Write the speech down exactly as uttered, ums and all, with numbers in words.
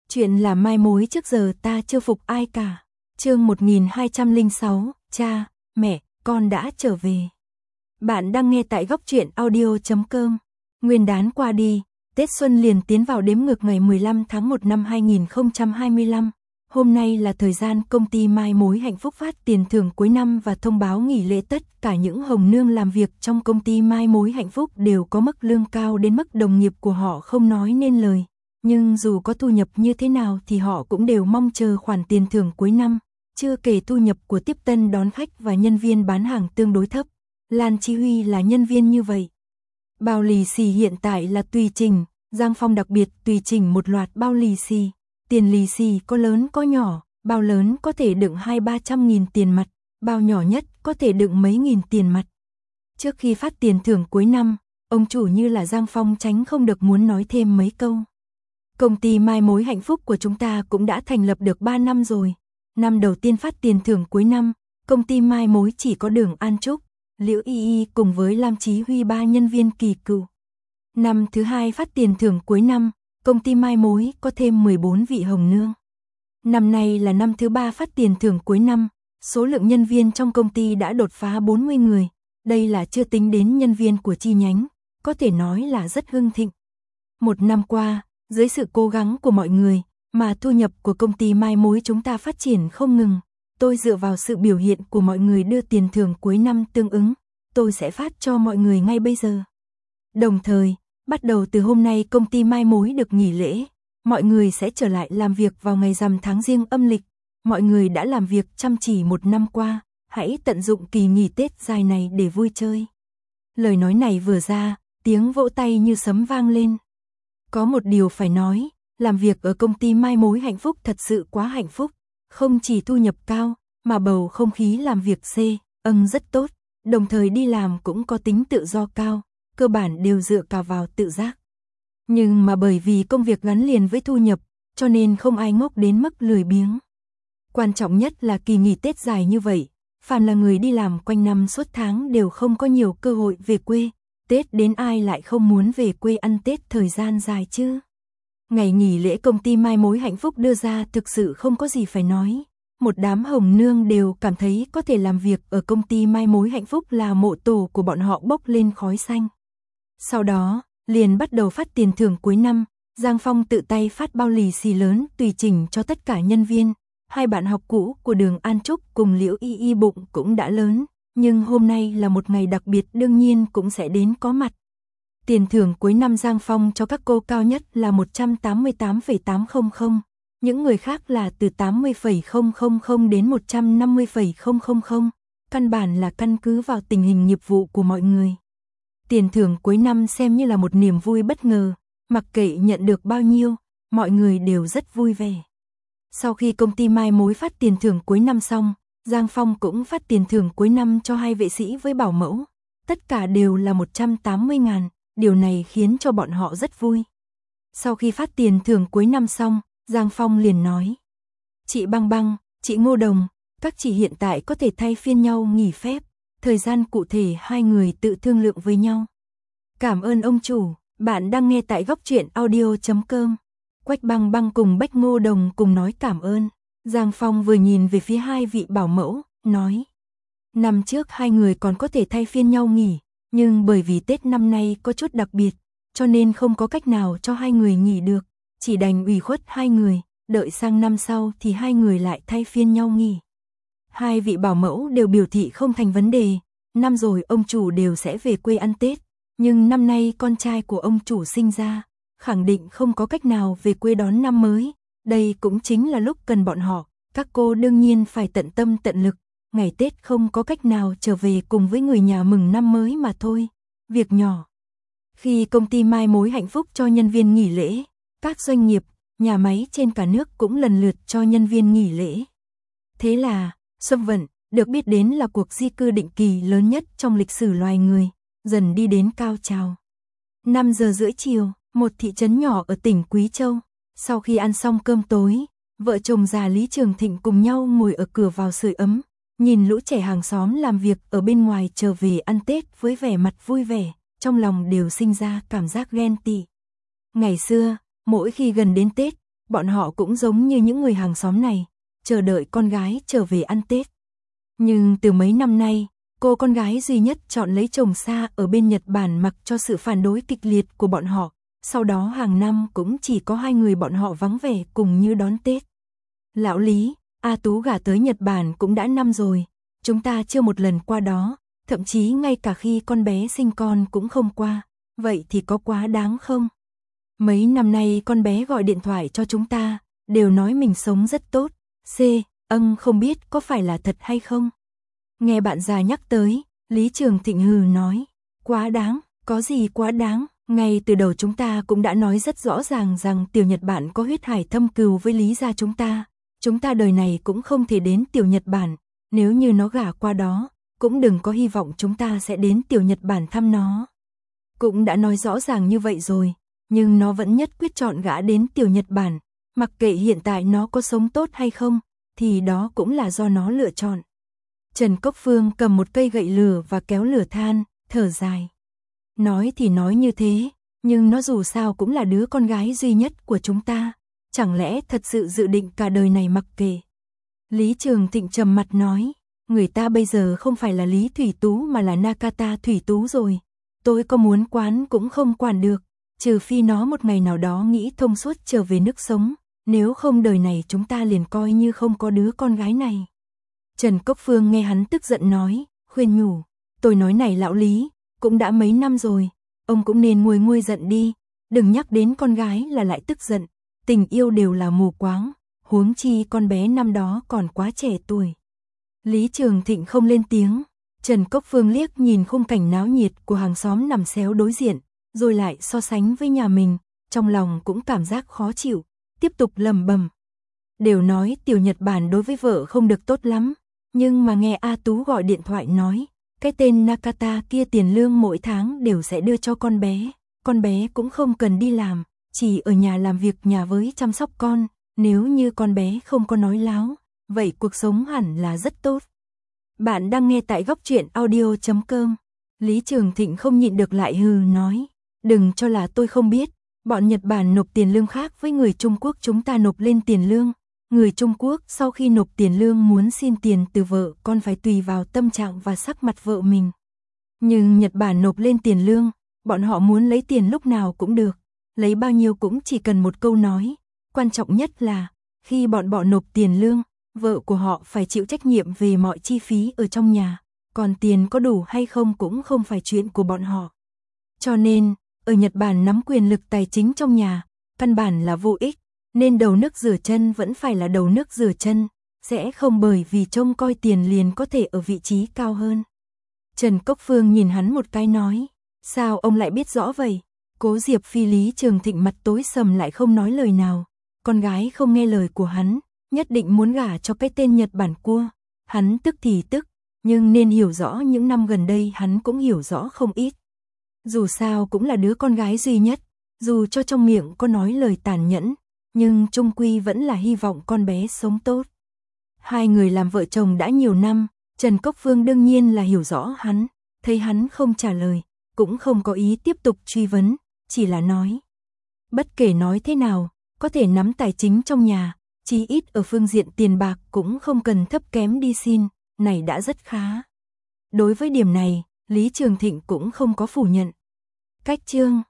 Chuyện là mai mối trước giờ ta chưa phục ai cả. Chương một nghìn hai trăm lẻ sáu, cha, mẹ, con đã trở về. Bạn đang nghe tại góc truyện audio chấm com. Nguyên đán qua đi, Tết Xuân liền tiến vào đếm ngược ngày mười lăm tháng một năm hai nghìn không trăm hai mươi lăm. Hôm nay là thời gian công ty Mai Mối Hạnh Phúc phát tiền thưởng cuối năm và thông báo nghỉ lễ. Tất cả những hồng nương làm việc trong công ty Mai Mối Hạnh Phúc đều có mức lương cao đến mức đồng nghiệp của họ không nói nên lời. Nhưng dù có thu nhập như thế nào thì họ cũng đều mong chờ khoản tiền thưởng cuối năm, chưa kể thu nhập của tiếp tân đón khách và nhân viên bán hàng tương đối thấp. Lan Chi Huy là nhân viên như vậy. Bao lì xì hiện tại là tùy chỉnh, Giang Phong đặc biệt tùy chỉnh một loạt bao lì xì. Tiền lì xì có lớn có nhỏ, bao lớn có thể đựng hai ba trăm nghìn tiền mặt, bao nhỏ nhất có thể đựng mấy nghìn tiền mặt. Trước khi phát tiền thưởng cuối năm, ông chủ như là Giang Phong tránh không được muốn nói thêm mấy câu. Công ty Mai Mối Hạnh Phúc của chúng ta cũng đã thành lập được ba năm rồi. Năm đầu tiên phát tiền thưởng cuối năm, công ty Mai Mối chỉ có Đường An Trúc, Liễu Y Y cùng với Lam Chí Huy ba nhân viên kỳ cựu. Năm thứ hai phát tiền thưởng cuối năm, công ty Mai Mối có thêm mười bốn vị hồng nương. Năm nay là năm thứ ba phát tiền thưởng cuối năm, số lượng nhân viên trong công ty đã đột phá bốn mươi người. Đây là chưa tính đến nhân viên của chi nhánh, có thể nói là rất hưng thịnh. Một năm qua, dưới sự cố gắng của mọi người, mà thu nhập của công ty Mai Mối chúng ta phát triển không ngừng. Tôi dựa vào sự biểu hiện của mọi người đưa tiền thưởng cuối năm tương ứng, tôi sẽ phát cho mọi người ngay bây giờ. Đồng thời, bắt đầu từ hôm nay công ty Mai Mối được nghỉ lễ, mọi người sẽ trở lại làm việc vào ngày rằm tháng Giêng âm lịch. Mọi người đã làm việc chăm chỉ một năm qua, hãy tận dụng kỳ nghỉ Tết dài này để vui chơi. Lời nói này vừa ra, tiếng vỗ tay như sấm vang lên. Có một điều phải nói, làm việc ở công ty Mai Mối Hạnh Phúc thật sự quá hạnh phúc, không chỉ thu nhập cao, mà bầu không khí làm việc C, âng rất tốt, đồng thời đi làm cũng có tính tự do cao, cơ bản đều dựa cả vào tự giác. Nhưng mà bởi vì công việc gắn liền với thu nhập, cho nên không ai ngốc đến mức lười biếng. Quan trọng nhất là kỳ nghỉ Tết dài như vậy, phàm là người đi làm quanh năm suốt tháng đều không có nhiều cơ hội về quê. Tết đến ai lại không muốn về quê ăn Tết thời gian dài chứ. Ngày nghỉ lễ công ty Mai Mối Hạnh Phúc đưa ra thực sự không có gì phải nói. Một đám hồng nương đều cảm thấy có thể làm việc ở công ty Mai Mối Hạnh Phúc là mộ tổ của bọn họ bốc lên khói xanh. Sau đó, liền bắt đầu phát tiền thưởng cuối năm, Giang Phong tự tay phát bao lì xì lớn tùy chỉnh cho tất cả nhân viên. Hai bạn học cũ của Đường An Trúc cùng Liễu Y Y bụng cũng đã lớn. Nhưng hôm nay là một ngày đặc biệt đương nhiên cũng sẽ đến có mặt. Tiền thưởng cuối năm Giang Phong cho các cô cao nhất là một trăm tám mươi tám phẩy tám trăm, những người khác là từ tám mươi phẩy không không không đến một trăm năm mươi phẩy không không không, căn bản là căn cứ vào tình hình nghiệp vụ của mọi người. Tiền thưởng cuối năm xem như là một niềm vui bất ngờ, mặc kệ nhận được bao nhiêu, mọi người đều rất vui vẻ. Sau khi công ty Mai Mối phát tiền thưởng cuối năm xong, Giang Phong cũng phát tiền thưởng cuối năm cho hai vệ sĩ với bảo mẫu. Tất cả đều là một trăm tám mươi ngàn, điều này khiến cho bọn họ rất vui. Sau khi phát tiền thưởng cuối năm xong, Giang Phong liền nói. Chị Băng Băng, chị Ngô Đồng, các chị hiện tại có thể thay phiên nhau nghỉ phép. Thời gian cụ thể hai người tự thương lượng với nhau. Cảm ơn ông chủ, bạn đang nghe tại góc truyện audio chấm com. Quách Băng Băng cùng Bách Ngô Đồng cùng nói cảm ơn. Giang Phong vừa nhìn về phía hai vị bảo mẫu, nói. Năm trước hai người còn có thể thay phiên nhau nghỉ, nhưng bởi vì Tết năm nay có chút đặc biệt, cho nên không có cách nào cho hai người nghỉ được, chỉ đành ủy khuất hai người, đợi sang năm sau thì hai người lại thay phiên nhau nghỉ. Hai vị bảo mẫu đều biểu thị không thành vấn đề, năm rồi ông chủ đều sẽ về quê ăn Tết, nhưng năm nay con trai của ông chủ sinh ra, khẳng định không có cách nào về quê đón năm mới. Đây cũng chính là lúc cần bọn họ, các cô đương nhiên phải tận tâm tận lực, ngày Tết không có cách nào trở về cùng với người nhà mừng năm mới mà thôi, việc nhỏ. Khi công ty Mai Mối Hạnh Phúc cho nhân viên nghỉ lễ, các doanh nghiệp, nhà máy trên cả nước cũng lần lượt cho nhân viên nghỉ lễ. Thế là, Xuân Vận, được biết đến là cuộc di cư định kỳ lớn nhất trong lịch sử loài người, dần đi đến cao trào. năm giờ rưỡi chiều, một thị trấn nhỏ ở tỉnh Quý Châu. Sau khi ăn xong cơm tối, vợ chồng già Lý Trường Thịnh cùng nhau ngồi ở cửa vào sưởi ấm, nhìn lũ trẻ hàng xóm làm việc ở bên ngoài trở về ăn Tết với vẻ mặt vui vẻ, trong lòng đều sinh ra cảm giác ghen tị. Ngày xưa, mỗi khi gần đến Tết, bọn họ cũng giống như những người hàng xóm này, chờ đợi con gái trở về ăn Tết. Nhưng từ mấy năm nay, cô con gái duy nhất chọn lấy chồng xa ở bên Nhật Bản mặc cho sự phản đối kịch liệt của bọn họ, sau đó hàng năm cũng chỉ có hai người bọn họ vắng vẻ cùng như đón Tết. Lão Lý, A Tú gả tới Nhật Bản cũng đã năm rồi, chúng ta chưa một lần qua đó, thậm chí ngay cả khi con bé sinh con cũng không qua, vậy thì có quá đáng không? Mấy năm nay con bé gọi điện thoại cho chúng ta, đều nói mình sống rất tốt, C, âng không biết có phải là thật hay không? Nghe bạn già nhắc tới, Lý Trường Thịnh hừ nói, quá đáng, có gì quá đáng, ngay từ đầu chúng ta cũng đã nói rất rõ ràng rằng tiểu Nhật Bản có huyết hải thâm cừu với Lý gia chúng ta, chúng ta đời này cũng không thể đến tiểu Nhật Bản, nếu như nó gả qua đó, cũng đừng có hy vọng chúng ta sẽ đến tiểu Nhật Bản thăm nó. Cũng đã nói rõ ràng như vậy rồi, nhưng nó vẫn nhất quyết chọn gả đến tiểu Nhật Bản, mặc kệ hiện tại nó có sống tốt hay không, thì đó cũng là do nó lựa chọn. Trần Cốc Phương cầm một cây gậy lửa và kéo lửa than, thở dài. Nói thì nói như thế, nhưng nó dù sao cũng là đứa con gái duy nhất của chúng ta, chẳng lẽ thật sự dự định cả đời này mặc kệ. Lý Trường Thịnh trầm mặt nói, người ta bây giờ không phải là Lý Thủy Tú mà là Nakata Thủy Tú rồi, tôi có muốn quán cũng không quản được, trừ phi nó một ngày nào đó nghĩ thông suốt trở về nước sống, nếu không đời này chúng ta liền coi như không có đứa con gái này. Trần Cốc Phương nghe hắn tức giận nói, khuyên nhủ, tôi nói này lão Lý, cũng đã mấy năm rồi, ông cũng nên nguôi nguôi giận đi, đừng nhắc đến con gái là lại tức giận, tình yêu đều là mù quáng, huống chi con bé năm đó còn quá trẻ tuổi. Lý Trường Thịnh không lên tiếng, Trần Cốc Phương liếc nhìn khung cảnh náo nhiệt của hàng xóm nằm xéo đối diện, rồi lại so sánh với nhà mình, trong lòng cũng cảm giác khó chịu, tiếp tục lầm bầm. Đều nói tiểu Nhật Bản đối với vợ không được tốt lắm, nhưng mà nghe A Tú gọi điện thoại nói, cái tên Nakata kia tiền lương mỗi tháng đều sẽ đưa cho con bé, con bé cũng không cần đi làm, chỉ ở nhà làm việc nhà với chăm sóc con, nếu như con bé không có nói láo, vậy cuộc sống hẳn là rất tốt. Bạn đang nghe tại góc truyện audio chấm com. Lý Trường Thịnh không nhịn được lại hừ nói, đừng cho là tôi không biết, bọn Nhật Bản nộp tiền lương khác với người Trung Quốc chúng ta nộp lên tiền lương. Người Trung Quốc sau khi nộp tiền lương muốn xin tiền từ vợ con phải tùy vào tâm trạng và sắc mặt vợ mình. Nhưng Nhật Bản nộp lên tiền lương, bọn họ muốn lấy tiền lúc nào cũng được, lấy bao nhiêu cũng chỉ cần một câu nói. Quan trọng nhất là, khi bọn họ nộp tiền lương, vợ của họ phải chịu trách nhiệm về mọi chi phí ở trong nhà, còn tiền có đủ hay không cũng không phải chuyện của bọn họ. Cho nên, ở Nhật Bản nắm quyền lực tài chính trong nhà, căn bản là vô ích. Nên đầu nước rửa chân vẫn phải là đầu nước rửa chân, sẽ không bởi vì trông coi tiền liền có thể ở vị trí cao hơn. Trần Cốc Phương nhìn hắn một cái nói, sao ông lại biết rõ vậy? Cố Diệp Phi Lý Trường Thịnh mặt tối sầm lại không nói lời nào, con gái không nghe lời của hắn, nhất định muốn gả cho cái tên Nhật Bản cua, hắn tức thì tức, nhưng nên hiểu rõ những năm gần đây hắn cũng hiểu rõ không ít. Dù sao cũng là đứa con gái duy nhất, dù cho trong miệng có nói lời tàn nhẫn, nhưng chung quy vẫn là hy vọng con bé sống tốt. Hai người làm vợ chồng đã nhiều năm, Trần Cốc Phương đương nhiên là hiểu rõ hắn, thấy hắn không trả lời, cũng không có ý tiếp tục truy vấn, chỉ là nói. Bất kể nói thế nào, có thể nắm tài chính trong nhà, chí ít ở phương diện tiền bạc cũng không cần thấp kém đi xin, này đã rất khá. Đối với điểm này, Lý Trường Thịnh cũng không có phủ nhận. Cách chương